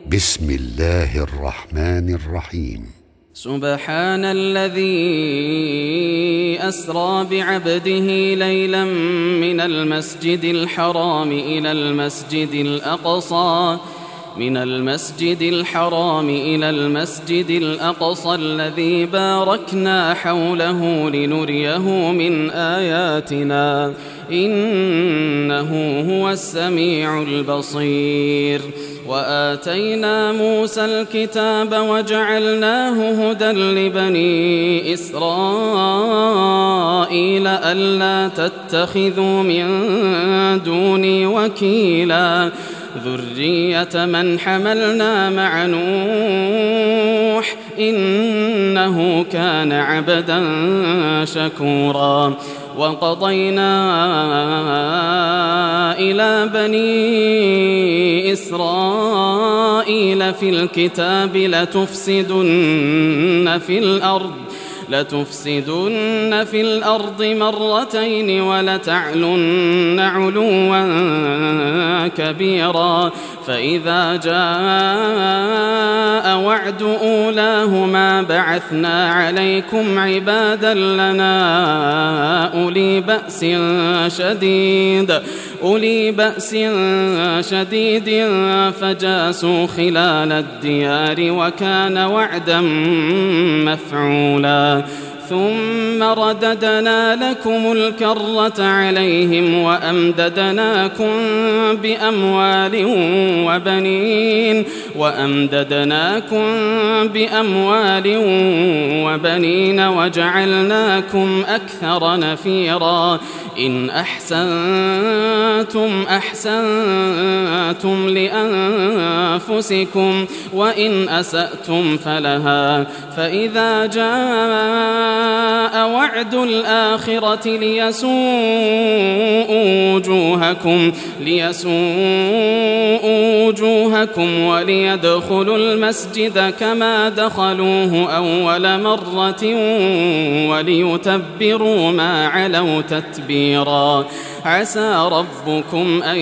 بسم الله الرحمن الرحيم. سبحان الذي أسرى بعبده ليلا من المسجد الحرام إلى المسجد الأقصى الذي باركنا حوله لنريه من آياتنا إنه هو السميع البصير. وآتينا موسى الكتاب وجعلناه هدى لبني إسرائيل ألا تتخذوا من دوني وكيلا ذرية من حملنا مع نوح إنه كان عبدا شكورا. وقضينا إلى بني إسرائيل في الكتاب لتفسدن في الأرض مرتين ولتعلن علوا كبيرا. فإذا جاء وعد أولاهما بعثنا عليكم عبادا لنا أولي بأس شديد فجاسوا خلال الديار وكان وعدا مفعولا. ثم رددنا لكم الكرة عليهم وأمددناكم بأموال وبنين وجعلناكم أكثر نفيرا. إن أحسنتم لأنفسكم وإن أسأتم فلها. فإذا جاء وعد الآخرة ليسوءوا وجوهكم وليدخلوا المسجد كما دخلوه أول مرة وليتبروا ما علوا تتبيرا. عسى ربكم أن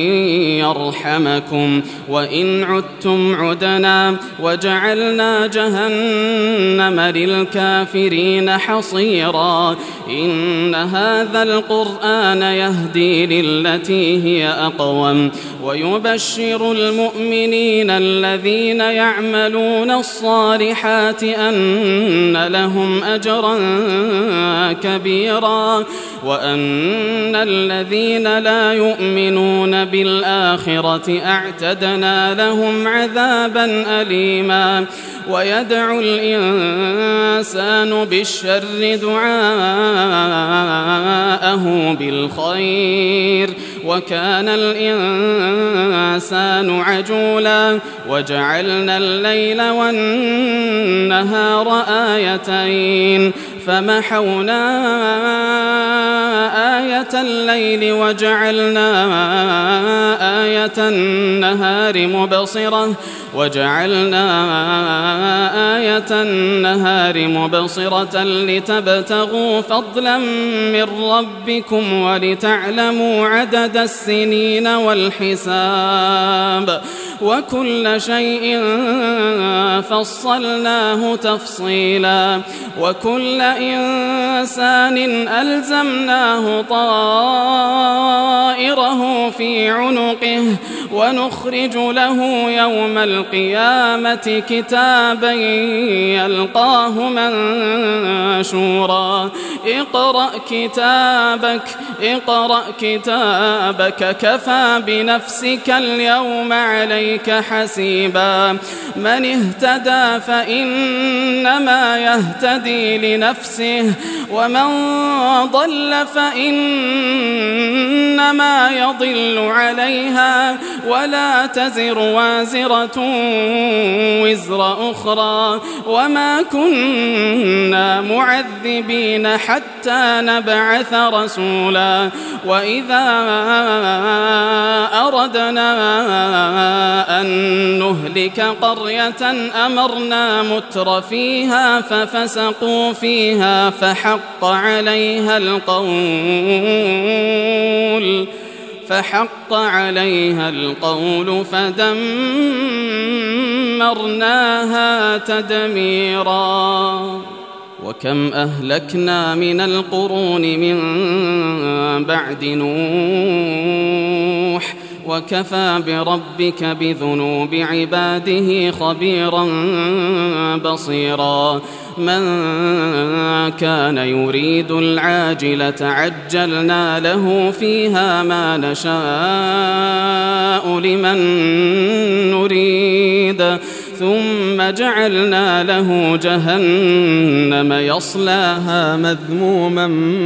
يرحمكم وإن عدتم عدنا وجعلنا جهنم للكافرين حصيرا. إن هذا القرآن يهدي للتي هي أقوم ويبشر المؤمنين الذين يعملون الصالحات أن لهم أجرا كبيرا وأن الذين لا يؤمنون بالآخرة أعتدنا لهم عذابا أليما. ويدعو الإنسان بالشر دعاءه بالخير وكان الإنسان عجولا. وجعلنا الليل والنهار آيتين فمحونا آية الليل وجعلنا آية النهار مبصرة لتبتغوا فضلا من ربكم ولتعلموا عدد السنين والحساب وكل شيء فصلناه تفصيلا. وكل إنسان ألزمناه طائره في عنقه ونخرج له يوم القيامة كتابا يلقاه منشورا. اقرأ كتابك كفى بنفسك اليوم عليك حسيبا. من اهتدى فإنما يهتدي لنفسه ومن ضل فإنما يضل عليها ولا تزر وازرة وزر أخرى وما كنا معذبين حتى نبعث رسولا. وإذا أردنا أن نهلك قرية أمرنا متر فيها ففسقوا فيها فحق عليها القول فدمرناها دمرناها تدميرا وكم أهلكنا من القرون من بعد نوح وكفى بربك بذنوب عباده خبيرا بصيرا من كان يريد العاجلة عجلنا له فيها ما نشاء لمن نريد ثم جعلنا له جهنم يصلاها مذموما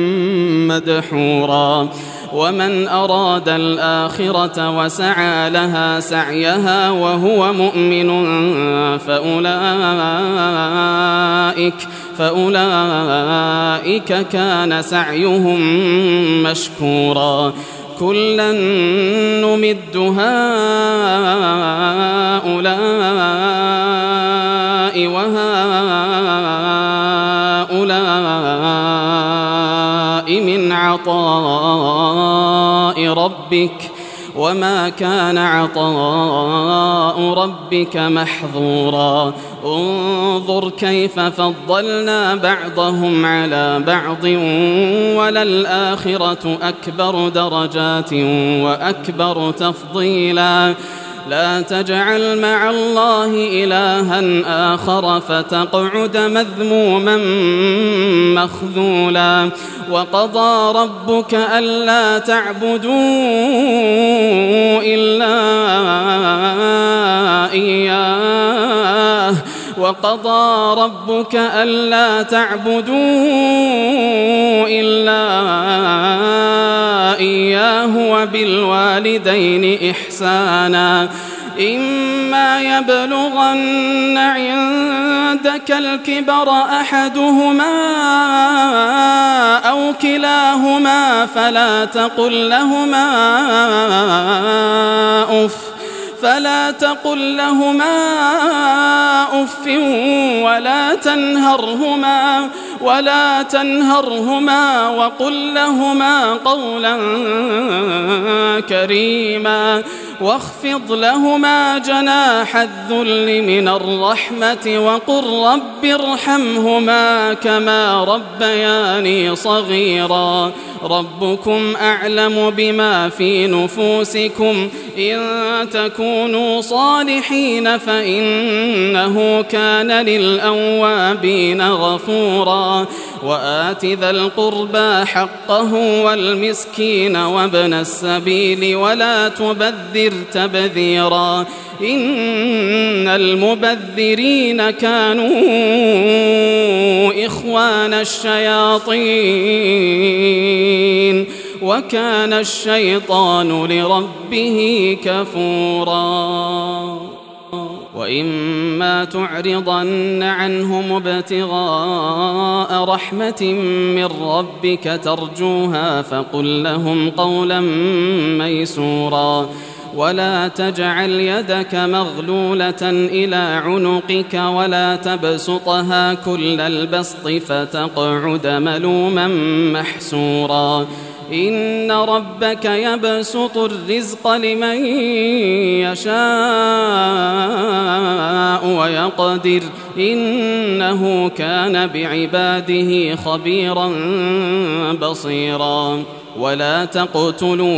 مدحورا ومن أراد الآخرة وسعى لها سعيها وهو مؤمن فأولئك كان سعيهم مشكورا كلا نمد هؤلاء وهؤلاء من عطاء ربك وما كان عطاء ربك محظورا انظر كيف فضلنا بعضهم على بعض وللآخرة أكبر درجات وأكبر تفضيلا لا تجعل مع الله إلها آخر فتقعد مذموما مخذولا وقضى ربك ألا تعبدوا إلا إياه وقضى ربك ألا تعبدوا إلا إياه وبالوالدين إحسانا إما يبلغن عندك الكبر أحدهما أو كلاهما فلا تقل لهما أف ولا تنهرهما وقل لهما قولا كريما واخفض لهما جناح الذل من الرحمة وقل رب ارحمهما كما ربياني صغيرا ربكم أعلم بما في نفوسكم إن تكونوا صالحين فإنه كان للأوابين غفورا وآت ذا القربى حقه والمسكين وابن السبيل ولا تبذر تبذيرا إن المبذرين كانوا إخوان الشياطين وكان الشيطان لربه كفورا وإما تعرضن عنهم ابتغاء رحمة من ربك ترجوها فقل لهم قولا ميسورا ولا تجعل يدك مغلولة إلى عنقك ولا تبسطها كل البسط فتقعد ملوما محسورا إن ربك يبسط الرزق لمن يشاء ويقدر إنه كان بعباده خبيرا بصيرا ولا تقتلوا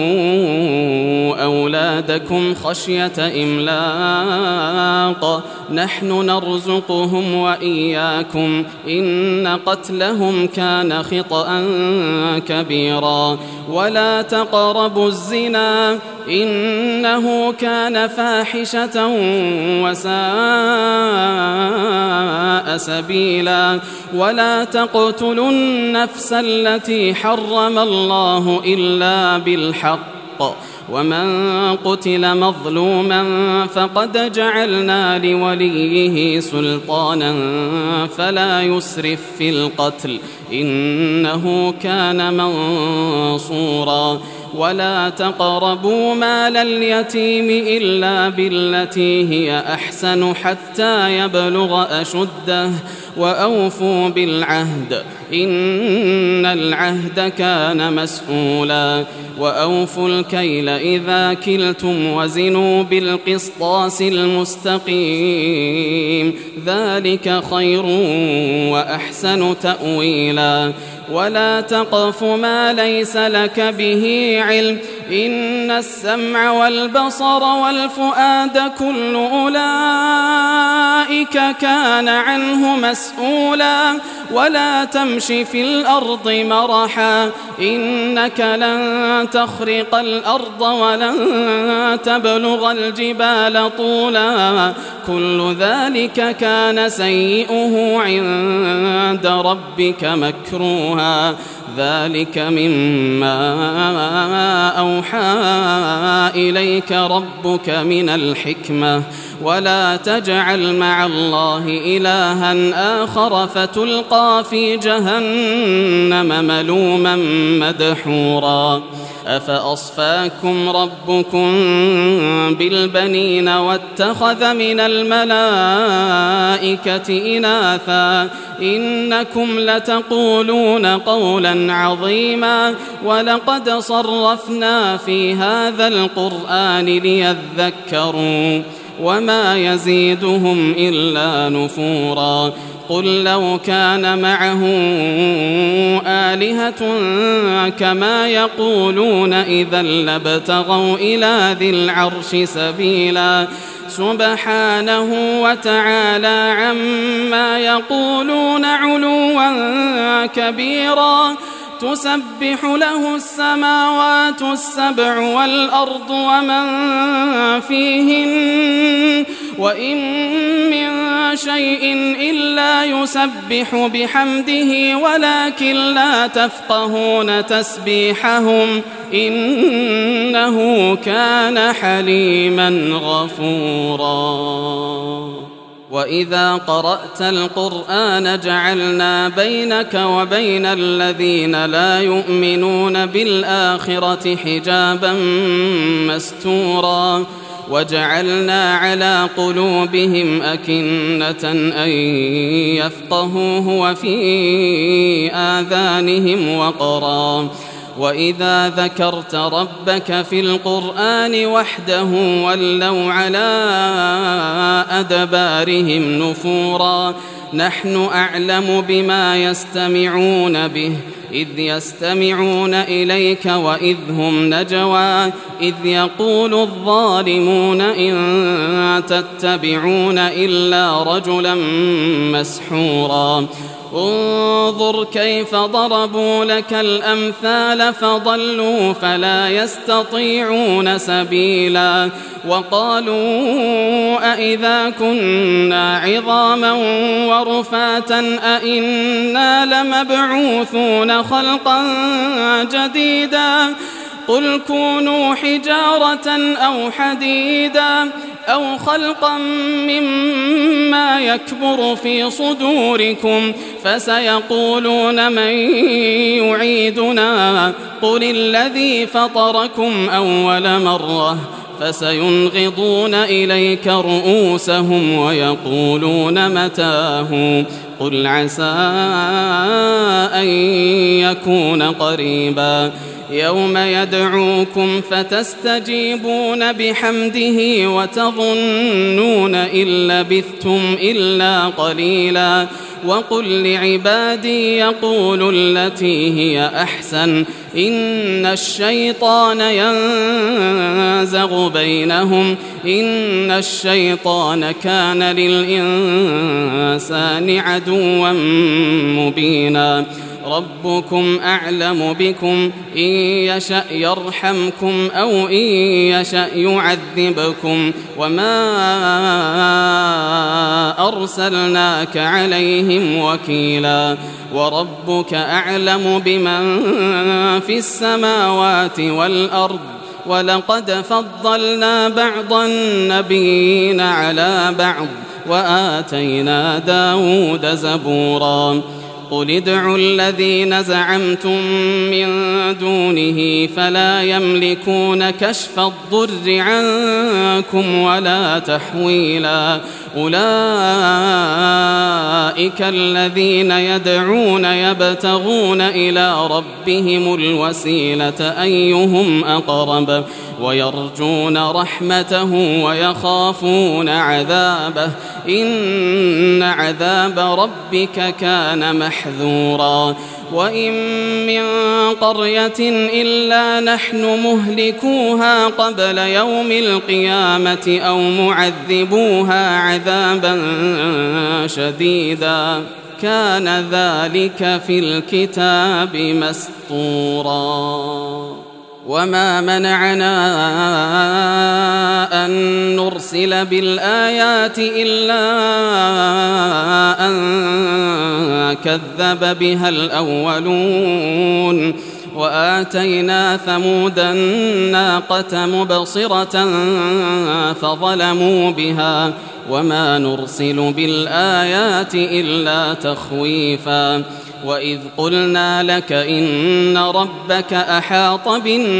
أولادكم خشية إملاق نحن نرزقهم وإياكم إن قتلهم كان خطأ كبيرا ولا تقربوا الزنا إنه كان فاحشة وساء سبيلا ولا تقتلوا النفس التي حرم الله إلا بالحق ومن قتل مظلوما فقد جعلنا لوليه سلطانا فلا يسرف في القتل إنه كان منصورا ولا تقربوا مال اليتيم إلا بالتي هي أحسن حتى يبلغ أشده وأوفوا بالعهد إن العهد كان مسؤولا وأوفوا الكيل إذا كلتم وزنوا بالقسطاس المستقيم ذلك خير وأحسن تأويلا ولا تقف ما ليس لك به علم إن السمع والبصر والفؤاد كل أولئك كان عنه مسؤولا ولا تمش في الأرض مرحا إنك لن تخرق الأرض ولن تبلغ الجبال طولا كل ذلك كان سيئه عند ربك مكروها ذلك مما أوحى إليك ربك من الحكمة ولا تجعل مع الله إلها آخر فتلقى في جهنم ملوما مدحورا أفأصفاكم ربكم بالبنين واتخذ من الملائكة إناثا إنكم لتقولون قولا عظيما ولقد صرفنا في هذا القرآن ليذكروا وما يزيدهم إلا نفورا قل لو كان معه آلهة كما يقولون إذا لابتغوا إلى ذي العرش سبيلا سبحانه وتعالى عما يقولون علوا كبيرا تسبح له السماوات السبع والأرض ومن فيهن وإن من شيء إلا يسبح بحمده ولكن لا تفقهون تسبيحهم إنه كان حليما غفورا وإذا قرأت القرآن جعلنا بينك وبين الذين لا يؤمنون بالآخرة حجابا مستورا وجعلنا على قلوبهم أكنة أن يفقهوه وفي آذانهم وقرا وإذا ذكرت ربك في القرآن وحده ولوا على أدبارهم نفورا نحن أعلم بما يستمعون به إذ يستمعون إليك وإذ هم نجوى إذ يقول الظالمون إن تتبعون إلا رجلا مسحورا انظر كيف ضربوا لك الأمثال فضلوا فلا يستطيعون سبيلا وقالوا أئذا كنا عظاما ورفاتا أئنا لمبعوثون خلقا جديدا قل كونوا حجارة أو حديدا أو خلقا مما يكبر في صدوركم فسيقولون من يعيدنا قل الذي فطركم أول مرة فسينغضون إليك رؤوسهم ويقولون متاه قل عسى أن يكون قريبا يوم يدعوكم فتستجيبون بحمده وتظنون إن لبثتم إلا قليلا وقل لعبادي يقولوا التي هي أحسن إن الشيطان ينزغ بينهم إن الشيطان كان للإنسان عدوا مبينا ربكم أعلم بكم إن يشأ يرحمكم أو إن يشأ يعذبكم وما أرسلناك عليهم وكيلا وربك أعلم بمن في السماوات والأرض ولقد فضلنا بعض النبيين على بعض وآتينا داود زبورا قل ادعوا الذين زعمتم من دونه فلا يملكون كشف الضر عنكم ولا تحويلا أولئك الذين يدعون يبتغون إلى ربهم الوسيلة أيهم أقرب ويرجون رحمته ويخافون عذابه إن عذاب ربك كان محذورا وإن من قرية إلا نحن مهلكوها قبل يوم القيامة أو معذبوها عذابا شديدا كان ذلك في الكتاب مسطورا وما منعنا أن نرسل بالآيات إلا أن كذب بها الأولون وآتينا ثمود الناقة مبصرة فظلموا بها وما نرسل بالآيات إلا تخويفا وإذ قلنا لك إن ربك أحاط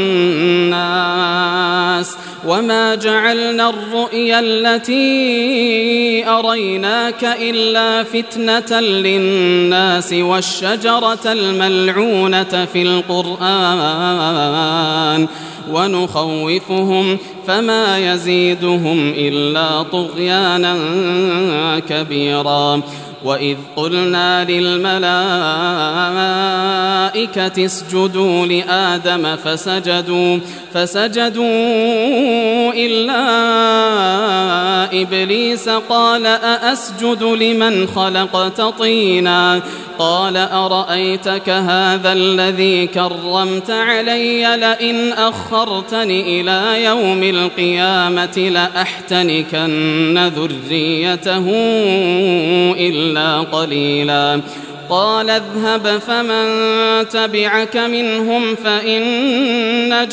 بالناس وما جعلنا الرؤيا التي أريناك إلا فتنة للناس والشجرة الملعونة في القرآن ونخوفهم فما يزيدهم إلا طغيانا كبيرا وإذ قلنا للملائكة اسجدوا لآدم فسجدوا إلا إبليس قال أأسجد لمن خلقت طينا قال أرأيتك هذا الذي كرمت علي لئن أخرتني إلى يوم القيامة لأحتنكن ذريته إلا قليلا قال اذهب فمن تبعك منهم فإن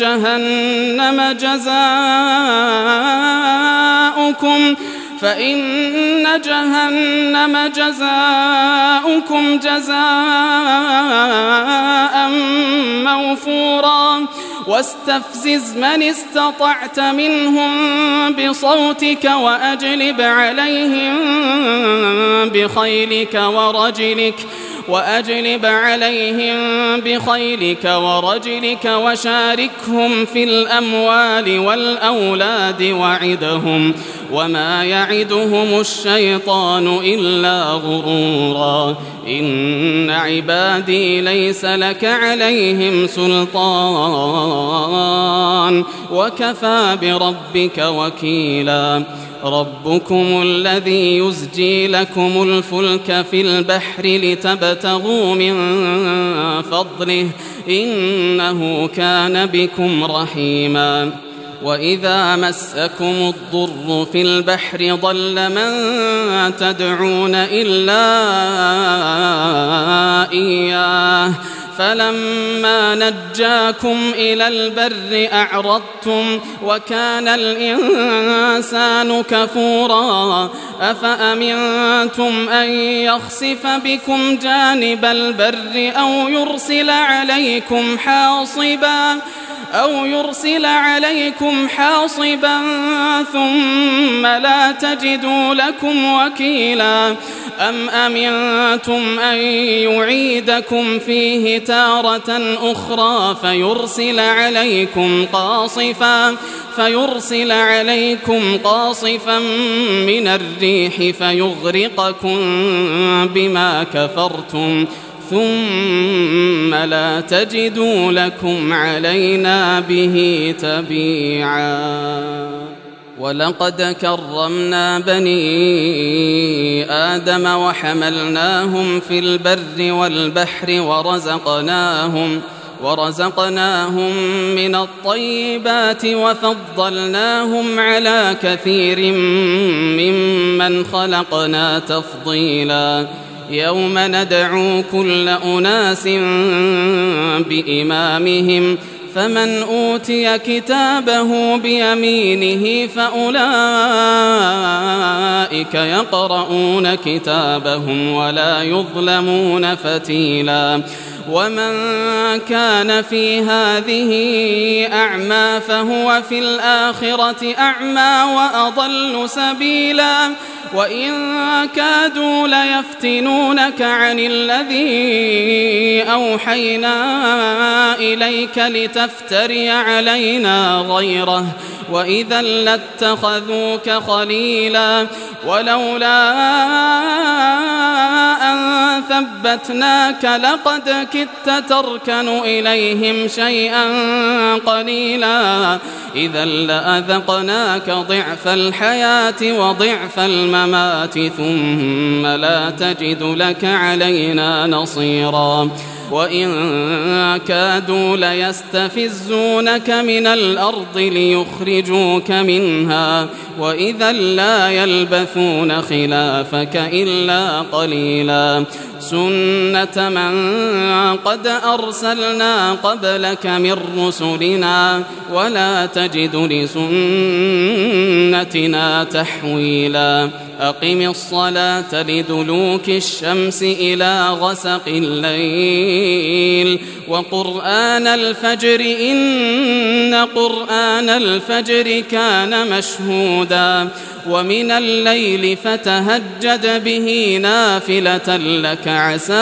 جهنم جزاؤكم جزاء موفورا واستفزز من استطعت منهم بصوتك وأجلب عليهم بخيلك ورجلك وشاركهم في الأموال والأولاد وعدهم وما يعدهم الشيطان إلا غرورا إن عبادي ليس لك عليهم سلطان وكفى بربك وكيلا ربكم الذي يزجي لكم الفلك في البحر لتبتغوا من فضله إنه كان بكم رحيما وإذا مسكم الضر في البحر ضل من تدعون إلا إياه فلما نجاكم إلى البر أعرضتم وكان الإنسان كفورا أفأمنتم أن يخسف بكم جانب البر أو يرسل عليكم حاصبا ثم لا تجدوا لكم وكيلا أم أمنتم أن يعيدكم فيه تارة أخرى فيرسل عليكم قاصفا من الريح فيغرقكم بما كفرتم ثم لا تجدوا لكم علينا به تبيعا ولقد كرمنا بني آدم وحملناهم في البر والبحر ورزقناهم من الطيبات وفضلناهم على كثير ممن خلقنا تفضيلا يوم ندعو كل أناس بإمامهم فمن أوتي كتابه بيمينه فأولئك يقرؤون كتابهم ولا يظلمون فتيلا ومن كان في هذه أعمى فهو في الآخرة أعمى وأضل سبيلا وإن كادوا ليفتنونك عن الذي أوحينا إليك لتفتري علينا غيره وإذا لاتخذوك خليلا ولولا أن ثبتناك لقد كدت تركن إليهم شيئا قليلا إذا لأذقناك ضعف الحياة وضعف الممات ثم لا تجد لك علينا نصيرا وإن كادوا ليستفزونك من الأرض ليخرجوك منها وإذا لا يلبثون خلافك إلا قليلا سنة من قد أرسلنا قبلك من رسلنا ولا تجد لسنتنا تحويلا أقم الصلاة لدلوك الشمس إلى غسق الليل وقرآن الفجر إن قرآن الفجر كان مشهودا ومن الليل فتهجد به نافلة لك عسى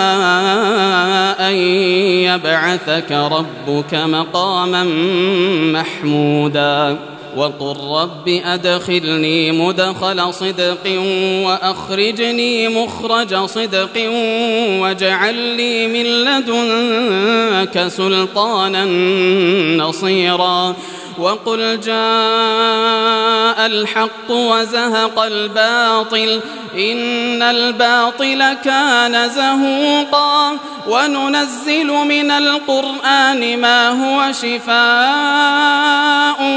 أن يبعثك ربك مقاما محمودا وقل رب أدخلني مدخل صدق وأخرجني مخرج صدق واجعل لي من لدنك سلطانا نصيرا وقل جاء الحق وزهق الباطل إن الباطل كان زهوقا وننزل من القرآن ما هو شفاء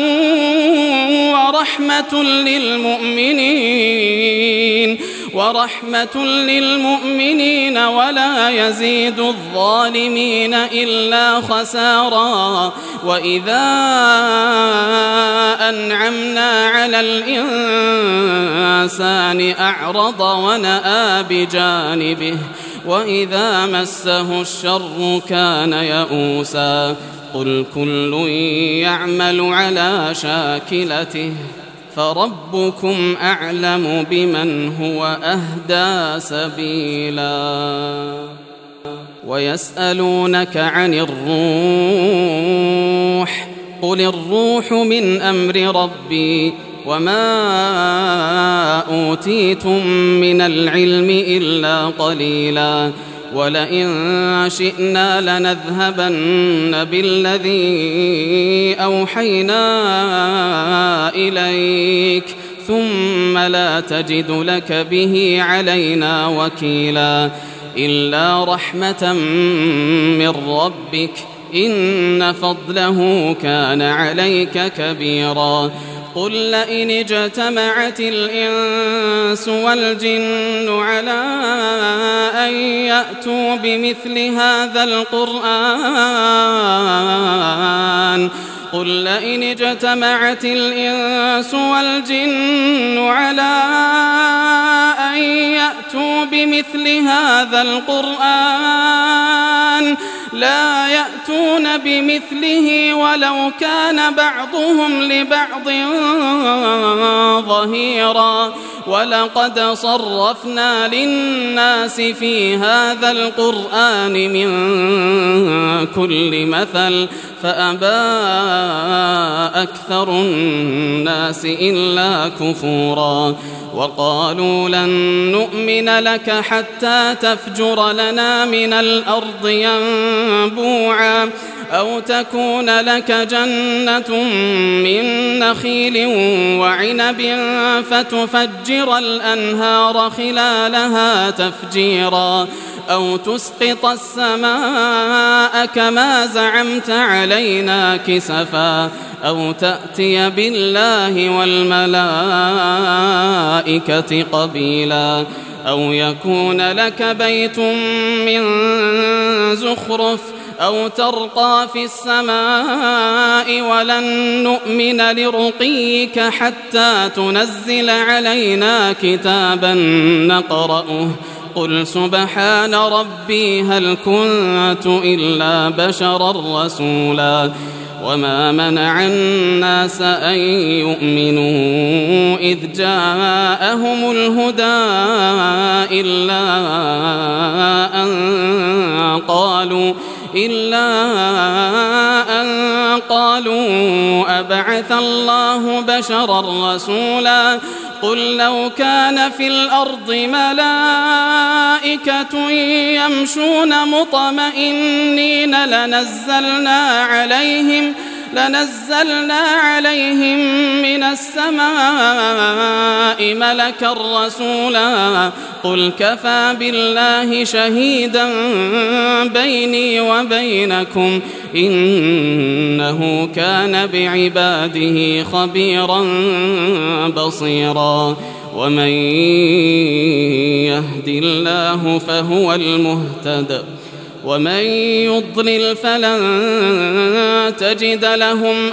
ورحمة للمؤمنين ولا يزيد الظالمين إلا خسارا وإذا أنعمنا على الإنسان أعرض ونأى بجانبه وإذا مسه الشر كان يئوسا قل كل يعمل على شاكلته فربكم أعلم بمن هو أهدى سبيلا ويسألونك عن الروح قل الروح من أمر ربي وما أوتيتم من العلم إلا قليلا ولئن شئنا لنذهبن بالذي أوحينا إليك ثم لا تجد لك به علينا وكيلا إلا رحمة من ربك إن فضله كان عليك كبيرا قل لئن اجتمعت الإنس والجن على أن يأتوا بمثل هذا القرآن قل لئن اجتمعت الإنس والجن على أن يأتوا بمثل هذا القرآن لا يأتون بمثله ولو كان بعضهم لبعض ظهيرا ولقد صرفنا للناس في هذا القرآن من كل مثل فأبى أكثر الناس إلا كفورا وقالوا لن نؤمن لك حتى تفجر لنا من الأرض ينبوعا أو تكون لك جنة من نخيل وعنب فتفجر الأنهار خلالها تفجيرا أو تسقط السماء كما زعمت علينا كسفا أو تأتي بالله والملائكة قبيلا أو يكون لك بيت من زخرف أو ترقى في السماء ولن نؤمن لرقيك حتى تنزل علينا كتابا نقرأه قل سبحان ربي هل كنت إلا بشرا رسولا وما منع الناس أن يؤمنوا إذ جاءهم الهدى إلا أن قالوا أبعث الله بشرا رسولا قل لو كان في الأرض ملائكة يمشون مطمئنين لنزلنا عليهم من السماء ملكا رسولا قل كفى بالله شهيدا بيني وبينكم إنه كان بعباده خبيرا بصيرا ومن يهد الله فهو المهتد ومن يضلل فلن تجد لهم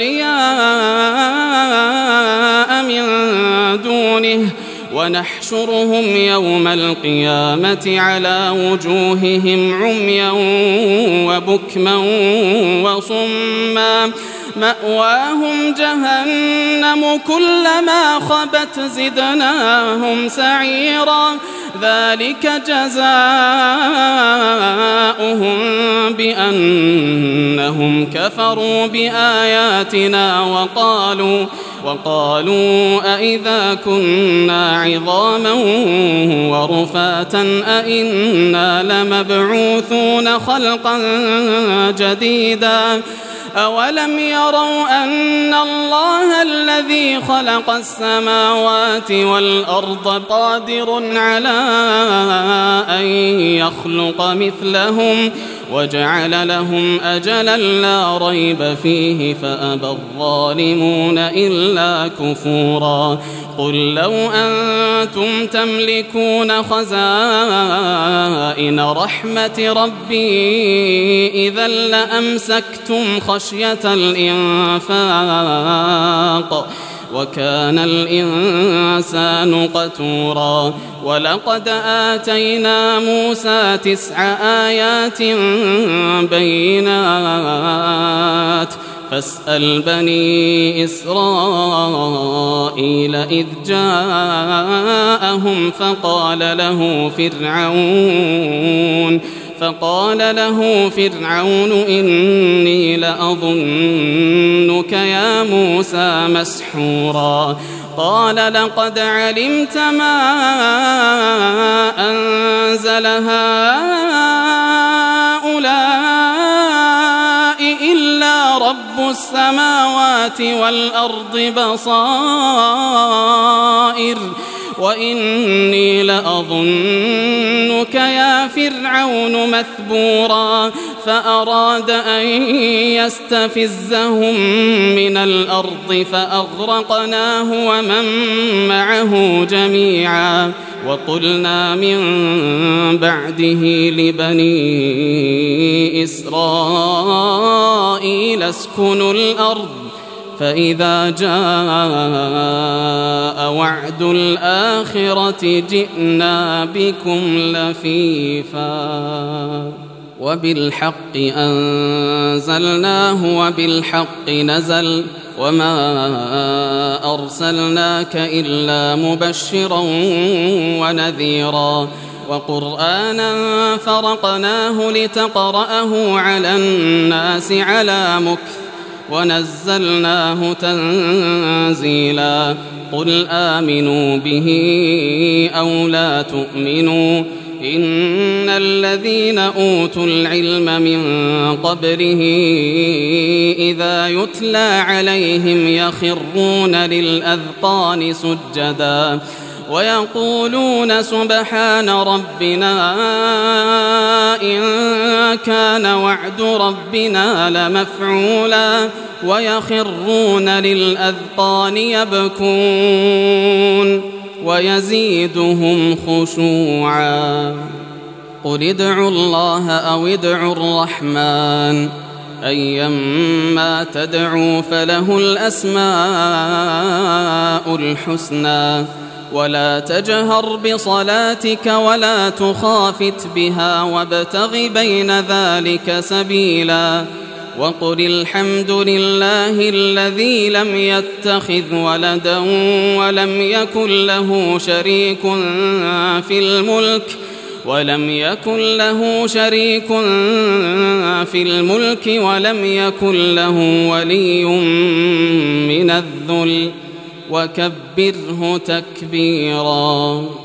أولياء من دونه ونحشرهم يوم القيامة على وجوههم عميا وبكما وصما مأواهم جهنم كلما خبت زدناهم سعيرا ذلك جزاؤهم بأنهم كفروا بآياتنا وقالوا أئذا كنا عظاما ورفاتا أئنا لمبعوثون خلقا جديدا أولم يروا أن الله الذي خلق السماوات والأرض قادر على أن يخلق مثلهم وجعل لهم أجلا لا ريب فيه فأبى الظالمون إلا كفورا قل لو أنتم تملكون خزائن رحمة ربي إذا لأمسكتم خشية الإنفاق وكان الإنسان قتورا ولقد آتينا موسى 9 آيات بينات فاسأل بني إسرائيل إذ جاءهم فقال له فرعون إني لأظنك يا موسى مسحورا قال لقد علمت ما أنزل هؤلاء إلا رب السماوات والأرض بصائر وإني لأظنك يا فرعون مثبورا فأراد أن يستفزهم من الأرض فأغرقناه ومن معه جميعا وقلنا من بعده لبني إسرائيل اسكنوا الأرض فإذا جاء وعد الآخرة جئنا بكم لفيفا وبالحق أنزلناه وبالحق نزل وما أرسلناك إلا مبشرا ونذيرا وقرآنا فرقناه لتقرأه على الناس على مكث ونزلناه تنزيلا قل آمنوا به أو لا تؤمنوا إن الذين أوتوا العلم من قبله إذا يتلى عليهم يخرون للأذقان سجدا ويقولون سبحان ربنا إن كان وعد ربنا لمفعولا ويخرون للأذقان يبكون ويزيدهم خشوعا قل ادعوا الله أو ادعوا الرحمن أيما تدعوا فله الأسماء الحسنى ولا تجهر بصلاتك ولا تخافت بها وابتغ بين ذلك سبيلا وقل الحمد لله الذي لم يتخذ ولدا ولم يكن له شريك في الملك ولم يكن له ولي من الذل وكبره تكبيرا.